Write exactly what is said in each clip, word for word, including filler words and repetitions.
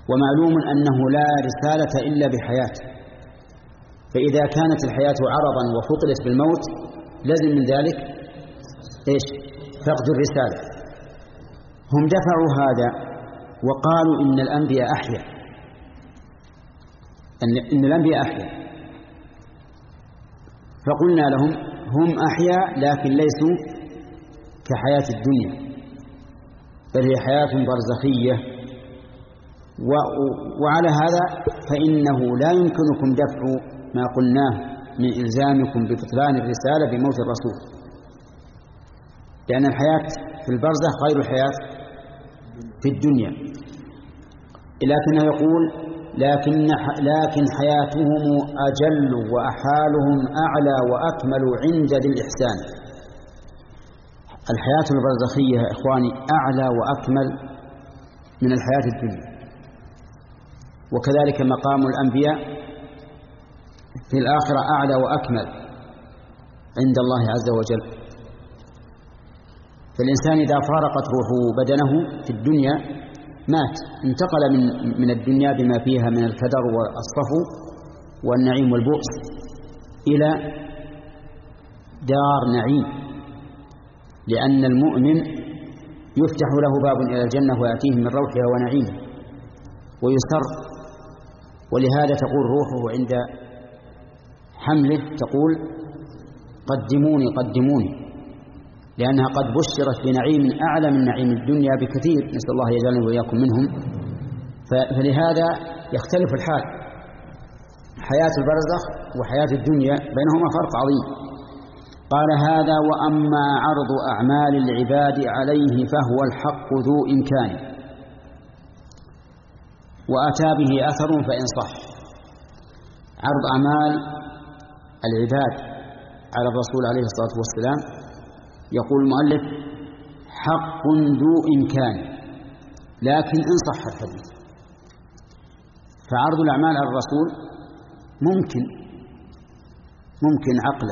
ومعلوم أنه لا رسالة إلا بحياة، فإذا كانت الحياة عرضا وفطرت بالموت لازم من ذلك إيش؟ فقد الرسالة. هم دفعوا هذا وقالوا إن الأنبياء أحيا، إن الأنبياء أحيا، فقلنا لهم هم أحيا لكن ليسوا كحياة الدنيا، بل هي حياة برزخية. وعلى هذا فإنه لا يمكنكم دفع ما قلناه من إلزامكم ببطلان الرسالة بموت الرسول، لأن الحياة في البرزخ غير الحياة في الدنيا. لكنه يقول لكن, لكن حياتهم أجل وأحالهم أعلى وأكمل عند ذي الإحسان. الحياة البرزخية يا إخواني أعلى وأكمل من الحياة الدنيا، وكذلك مقام الأنبياء في الآخرة أعلى وأكمل عند الله عز وجل. فالإنسان إذا فارقت روحه بدنه في الدنيا مات، انتقل من من الدنيا بما فيها من الكدر والصفو والنعيم والبؤس إلى دار نعيم، لأن المؤمن يفتح له باب إلى الجنة ويأتيه من روحها ونعيمه ويسر. ولهذا تقول روحه عند حمله تقول قدموني قدموني، لأنها قد بشرت بنعيم أعلى من نعيم الدنيا بكثير، نسأل الله يجعلنا وإياكم منهم. فلهذا يختلف الحال، حياة البرزخ وحياة الدنيا بينهما فرق عظيم. قال هذا وأما عرض أعمال العباد عليه فهو الحق ذو إمكان، وأتى به أثر فإن صح. عرض أعمال العباد على الرسول عليه الصلاة والسلام، يقول المؤلف حق ذو إمكان، لكن إن صح الحديث. فعرض الأعمال على الرسول ممكن ممكن عقلا،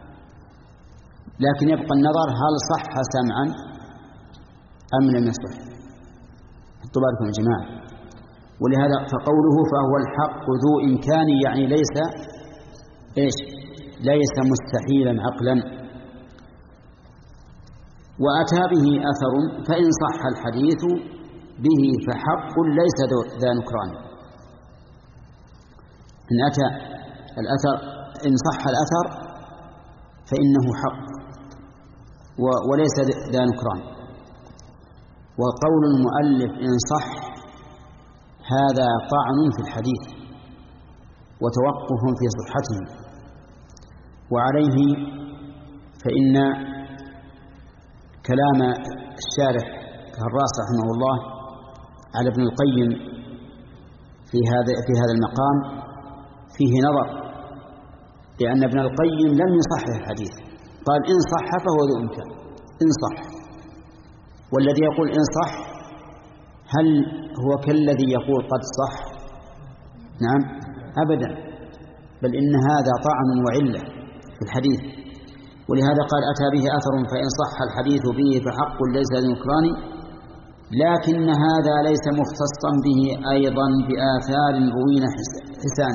لكن يبقى النظر هل صح سمعا أم لم يصح. حطوا بالكم يا جماعة. ولهذا فقوله فهو الحق ذو إمكان يعني ليس إيش؟ ليس مستحيلا عقلا. وأتى به أثر فإن صح الحديث به فحق ليس ذا نكران. إن أتى الأثر إن صح الأثر فإنه حق وليس ذا نكران. وقول المؤلف إن صح هذا طعن في الحديث وتوقف في صحته، وعليه فإن كلام الشارح كهراس رحمه الله على ابن القيم في هذا في هذا المقام فيه نظر، لأن ابن القيم لم يصحح الحديث، قال إن صح فهو ذو إمكان إن صح. والذي يقول إن صح هل هو كالذي يقول قد صح؟ نعم أبدا، بل إن هذا طعن وعلة في الحديث. ولهذا قال أتى به أثر فإن صح الحديث به فحق ليس ذي نكران، لكن هذا ليس مختصا به أيضا بآثار روين حسان.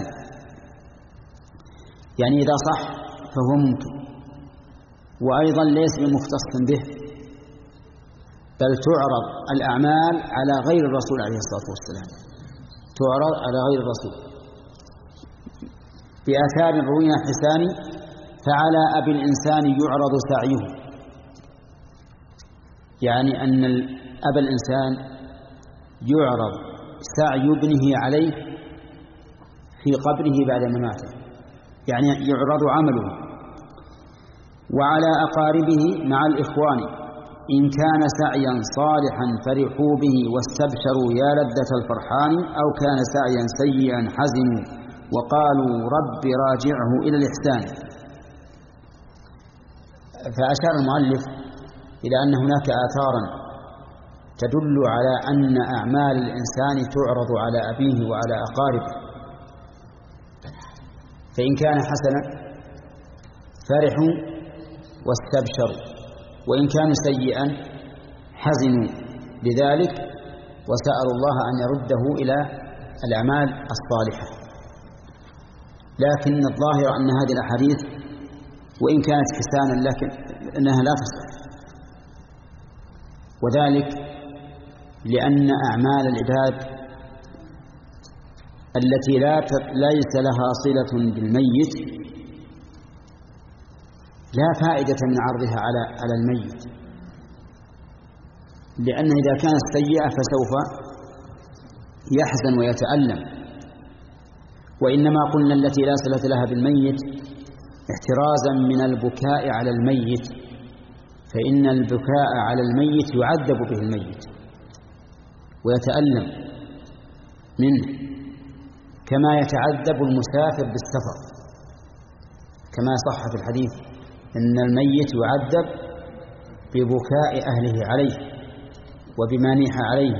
يعني إذا صح فهو ممكن، وأيضا ليس بمختص به، بل تعرض الأعمال على غير الرسول عليه الصلاة والسلام، تعرض على غير الرسول بآثار روين حسان. فعلى أبي الإنسان يعرض سعيه، يعني أن أبا الإنسان يعرض سعي ابنه عليه في قبره بعد مماته، يعني يعرض عمله. وعلى أقاربه مع الإخوان إن كان سعيا صالحا فرحوا به واستبشروا يا لذة الفرحان، أو كان سعيا سيئا حزنوا وقالوا رب راجعه إلى الإحسان. فأشار المؤلف إلى أن هناك آثارا تدل على أن أعمال الإنسان تعرض على أبيه وعلى أقاربه، فإن كان حسنا فرحوا واستبشروا، وإن كان سيئا حزنوا بذلك وسألوا الله أن يرده إلى الأعمال الصالحة. لكن الظاهر أن هذه الأحاديث وإن كانت حسانا لكن أنها لا تصح، وذلك لأن أعمال العباد التي لا ليس لها صلة بالميت لا فائدة من عرضها على على الميت، لأن إذا كانت سيئة فسوف يحزن ويتألم. وإنما قلنا التي لا صلة لها بالميت احترازا من البكاء على الميت، فإن البكاء على الميت يعذب به الميت ويتألم منه، كما يتعذب المسافر بالسفر، كما صح في الحديث إن الميت يعذب ببكاء أهله عليه وبما نيح عليه.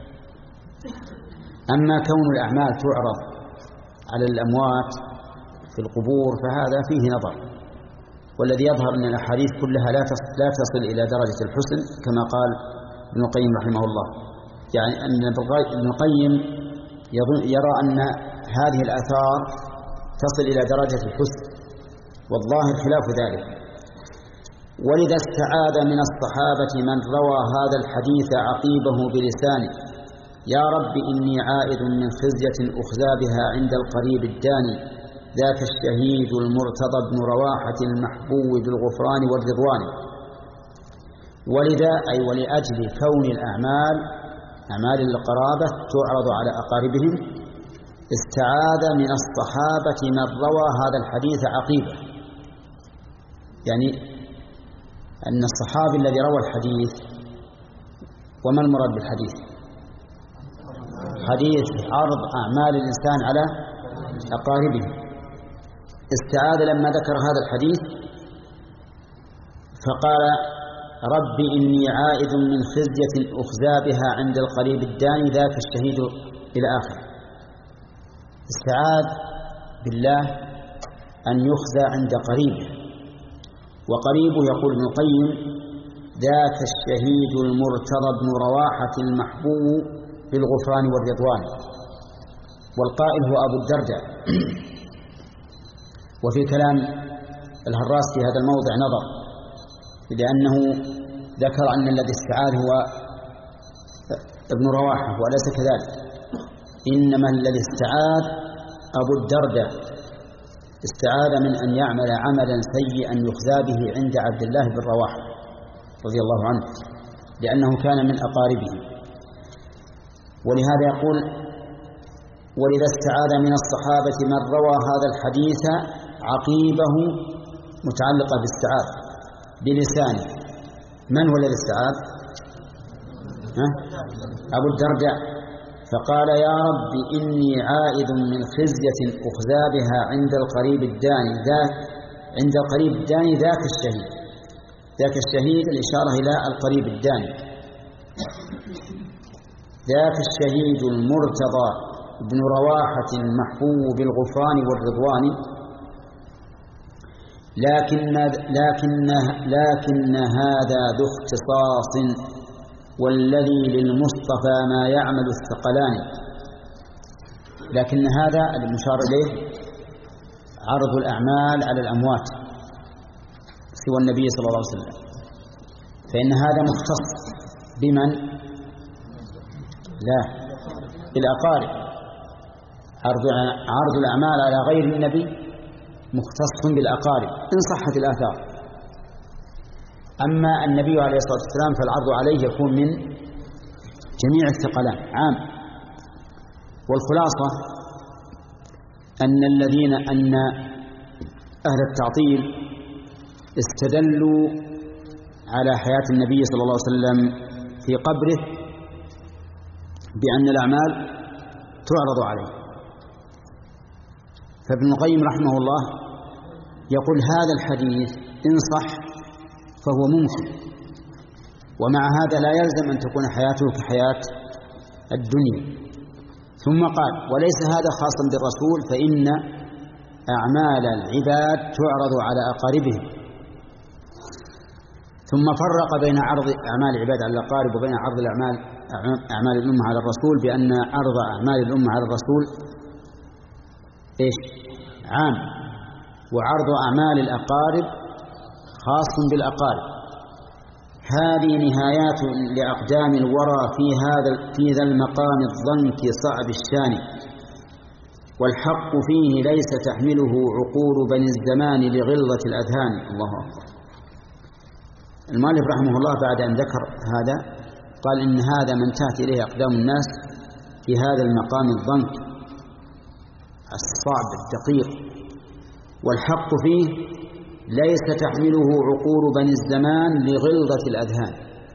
أما كون الأعمال تعرض على الأموات في القبور فهذا فيه نظر، والذي يظهر أن الأحاديث كلها لا تصل إلى درجة الحسن كما قال ابن القيم رحمه الله، يعني أن ابن القيم يرى أن هذه الآثار تصل إلى درجة الحسن، والظاهر خلاف ذلك. ولذا استعاذ من الصحابة من روى هذا الحديث عقيبه بلسانه: يا رب إني عائد من خزية أخزى بها عند القريب الداني، ذاك الشهيد المرتضى بن رواحة المحبوب بالغفران والرضوان. ولذا أي ولأجل كون الأعمال أعمال القرابة تعرض على أقاربهم استعاذ من الصحابة من روى هذا الحديث عقيبه، يعني أن الصحابي الذي روى الحديث، وما المراد بالحديث؟ حديث عرض أعمال الإنسان على أقاربه، استعاذ لما ذكر هذا الحديث فقال: رب إني عائد من خزية أخزى بها عند القريب الداني، ذاك الشهيد إلى آخر. استعاذ بالله أن يخزى عند قريبه، وقريبه يقول ابن القيم: ذاك الشهيد المرتضى بن رواحة المحبوب بالغفران والرضوان. والقائل هو أبو الدرداء. وفي كلام الهراس في هذا الموضع نظر، لأنه ذكر أن الذي استعاذ هو ابن رواحة وليس كذلك، إنما الذي استعاذ أبو الدرداء، استعاذ من أن يعمل عملا سيئا يخزى به عند عبد الله بن رواحة رضي الله عنه، لأنه كان من أقاربه. ولهذا يقول: ولذا استعاذ من الصحابة من روى هذا الحديث عقيبه، متعلقة باستعاذ بلسانه. من هو الذي استعاذ؟ أبو الدرداء. فقال: يا رب إني عائد من خزية أخزى بها عند القريب الداني، ذاك عند القريب الداني ذاك الشهيد. ذاك الشهيد الإشارة إلى القريب الداني. ذاك الشهيد المرتضى بن رواحة المحبوب بالغفران والرضوان. لكن لكن لكن هذا ذو اختصاص، والذي للمصطفى ما يعمل الثقلان. لكن هذا المشار إليه عرض الأعمال على الأموات سوى النبي صلى الله عليه وسلم، فإن هذا مختص بمن؟ لا، بالأقارب. عرض عرض الأعمال على غير النبي مختص بالأقارب إن صحت الآثار. أما النبي عليه الصلاة والسلام فالعرض عليه يكون من جميع الثقلان عام. والخلاصة أن الذين أن أهل التعطيل استدلوا على حياة النبي صلى الله عليه وسلم في قبره بأن الأعمال تعرض عليه. فابن القيم رحمه الله يقول: هذا الحديث إن صح فهو ممكن، ومع هذا لا يلزم أن تكون حياته كحياة الدنيا. ثم قال: وليس هذا خاصا بالرسول، فإن أعمال العباد تعرض على أقاربهم. ثم فرق بين عرض أعمال العباد على الأقارب وبين عرض الأعمال أعمال الأمة على الرسول بأن عرض أعمال الأمة على الرسول إيش؟ عام، وعرض أعمال الأقارب خاص بالأقارب. هذه نهايات لأقدام الورى في هذا في ذا المقام الضنك صعب الشان، والحق فيه ليس تحمله عقول بني الزمان لغلظة الأذهان. الله أكبر. المؤلف رحمه الله بعد أن ذكر هذا قال إن هذا من تأتي إليه أقدام الناس في هذا المقام الضنك الصعب الدقيق، والحق فيه ليس تحمله عقول بني الزمان لغلظة الأذهان،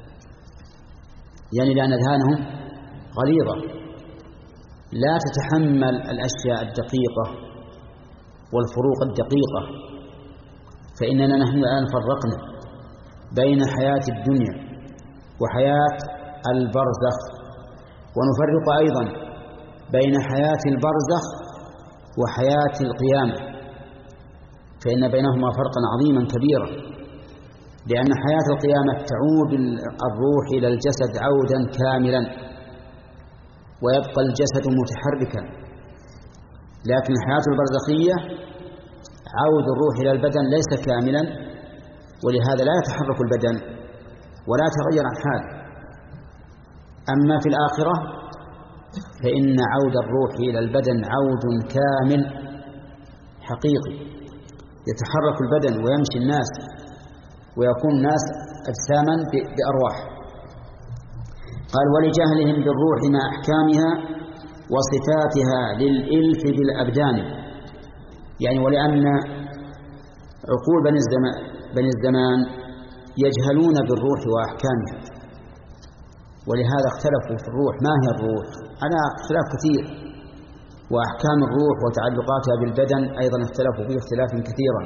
يعني لأن أذهانهم غليظة لا تتحمل الأشياء الدقيقة والفروق الدقيقة. فإننا نحن الآن فرقنا بين حياة الدنيا وحياة البرزخ، ونفرق أيضا بين حياة البرزخ وحياة القيامة، فإن بينهما فرقا عظيما كبيرا، لأن حياة القيامة تعود الروح إلى الجسد عودا كاملا ويبقى الجسد متحركا، لكن الحياة البرزخية عود الروح إلى البدن ليس كاملا، ولهذا لا يتحرك البدن ولا يتغير الحال. أما في الآخرة فإن عود الروح إلى البدن عود كامل حقيقي، يتحرك البدن ويمشي الناس ويكون الناس أجساما بأرواح. قال ولجهلهم بالروح مع أحكامها وصفاتها للإلف بالأبدان، يعني ولأن عقول بني الزمان, بني الزمان يجهلون بالروح وأحكامها، ولهذا اختلفوا في الروح. ما هي الروح؟ على اختلاف كثير، وأحكام الروح وتعلقاتها بالبدن أيضا اختلفوا فيه اختلافا كثيرا.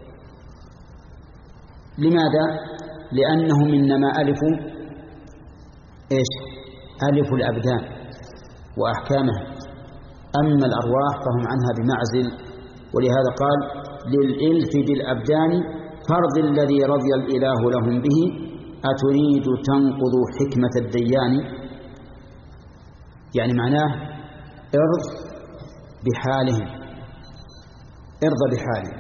لماذا؟ لأنهم إنما ألفوا إيش؟ ألفوا الأبدان وأحكامها، أما الأرواح فهم عنها بمعزل. ولهذا قال للإلف بالأبدان فرض الذي رضي الإله لهم به أتريد تنقض حكمة الديان، يعني معناه ارض بحالهم، ارضى بحالهم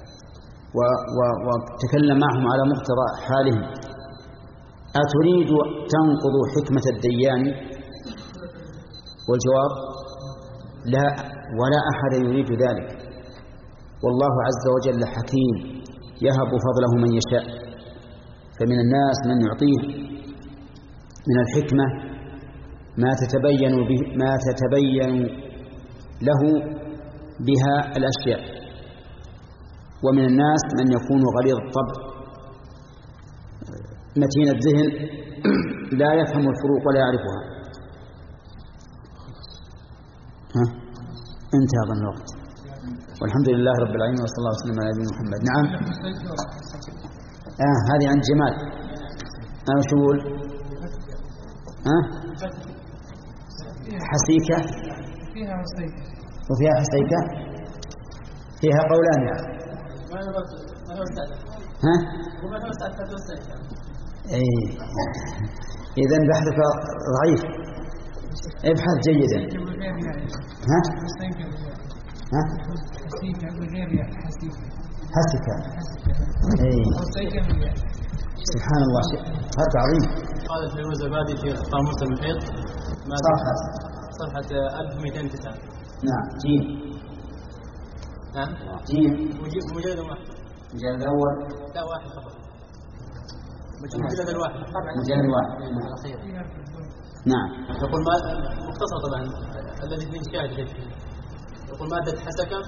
وتكلم معهم على مقتضى حالهم. أتريد تنقض حكمة الديان؟ والجواب لا، ولا أحد يريد ذلك، والله عز وجل حكيم يهب فضله من يشاء، فمن الناس من يعطيه من الحكمة ما تتبين به ما تتبين له بها الأشياء، ومن الناس من يكون غليظ الطبع متين الذهن لا يفهم الفروق ولا يعرفها. ها انتهى هذا الوقت، والحمد لله رب العالمين، وصلى الله وسلم على نبينا محمد. نعم آه هذه عند جمال. أنا شو أقول؟ ها حسيكة فيها حسيكة وفيها حسيكة فيها قولان يعني. ها اي اذا بحثك ضعيف، ابحث جيدا. ها ها حسيكة اي سبحان الله، فرق عظيم. قال في الزبادي في قاموس المحيط صفحة صفحة ألف ومئتين وتسعة. نعم جيم. نعم جيم مجلد واحد. المجلد الأول لا واحد فقط. مجلد الواحد. مجلد واحد. نعم. يقول ما مختصر طبعا الذي فيه شاهد فيه. يقول مادة حسكة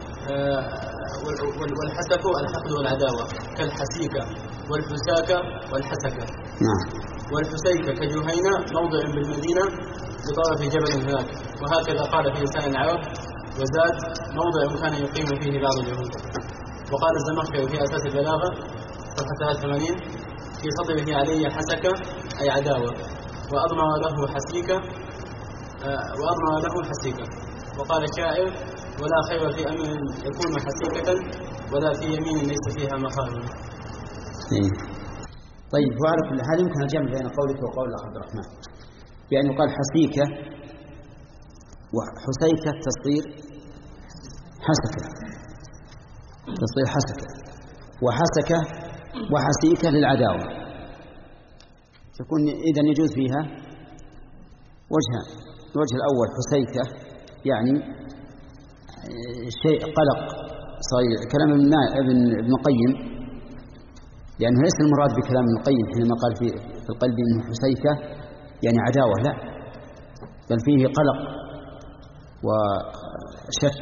والحسك الحقد والعداوة كالحسيكة والحساكة والحسكة. نعم. والحسيكة كجهينة موضع بالمدينة بطرف جبل هناك، وهكذا قال في لسان العرب. وزاد موضع كان يقيم فيه بعض اليهود. وقال الزمخشري في أساس البلاغة صفحة ثلاثة وثمانين في سطره علي حسكة أي عداوة، وأضمر له حسيكة وأضمر له حسيكة. وقال الشاعر ولا خير في أمر يكون حسيكة ولا في يمين ليس فيها مخارج. طيب، وعلى كل حال يمكن الجمع بين قولك وقول الأخ عبد الرحمن. بأن يقال حسيكة وحسيكة تصير حسكة، تصير حسكة، وحسكة وحسيكة للعداوة، تكون إذن يجوز فيها وجهان. الوجه الأول حسيكة يعني شيء قلق صغير، كلام ابن ابن القيم، لأنه ليس المراد بكلام ابن القيم حينما قال في في القلب إنه حسيكة يعني عداوة، لا، بل فيه قلق وشك،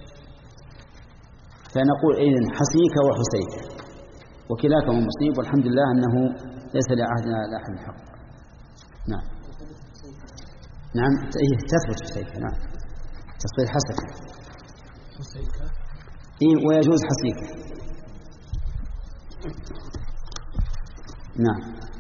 فنقول إذن حسيكة وحسيكة، وكلاكما مصيب، والحمد لله أنه ليس لأحدنا لأحد الحق. نعم نعم إيه تثبت حسيكة، نعم تصير حسكة إيه ويجوز حسيكة. نعم.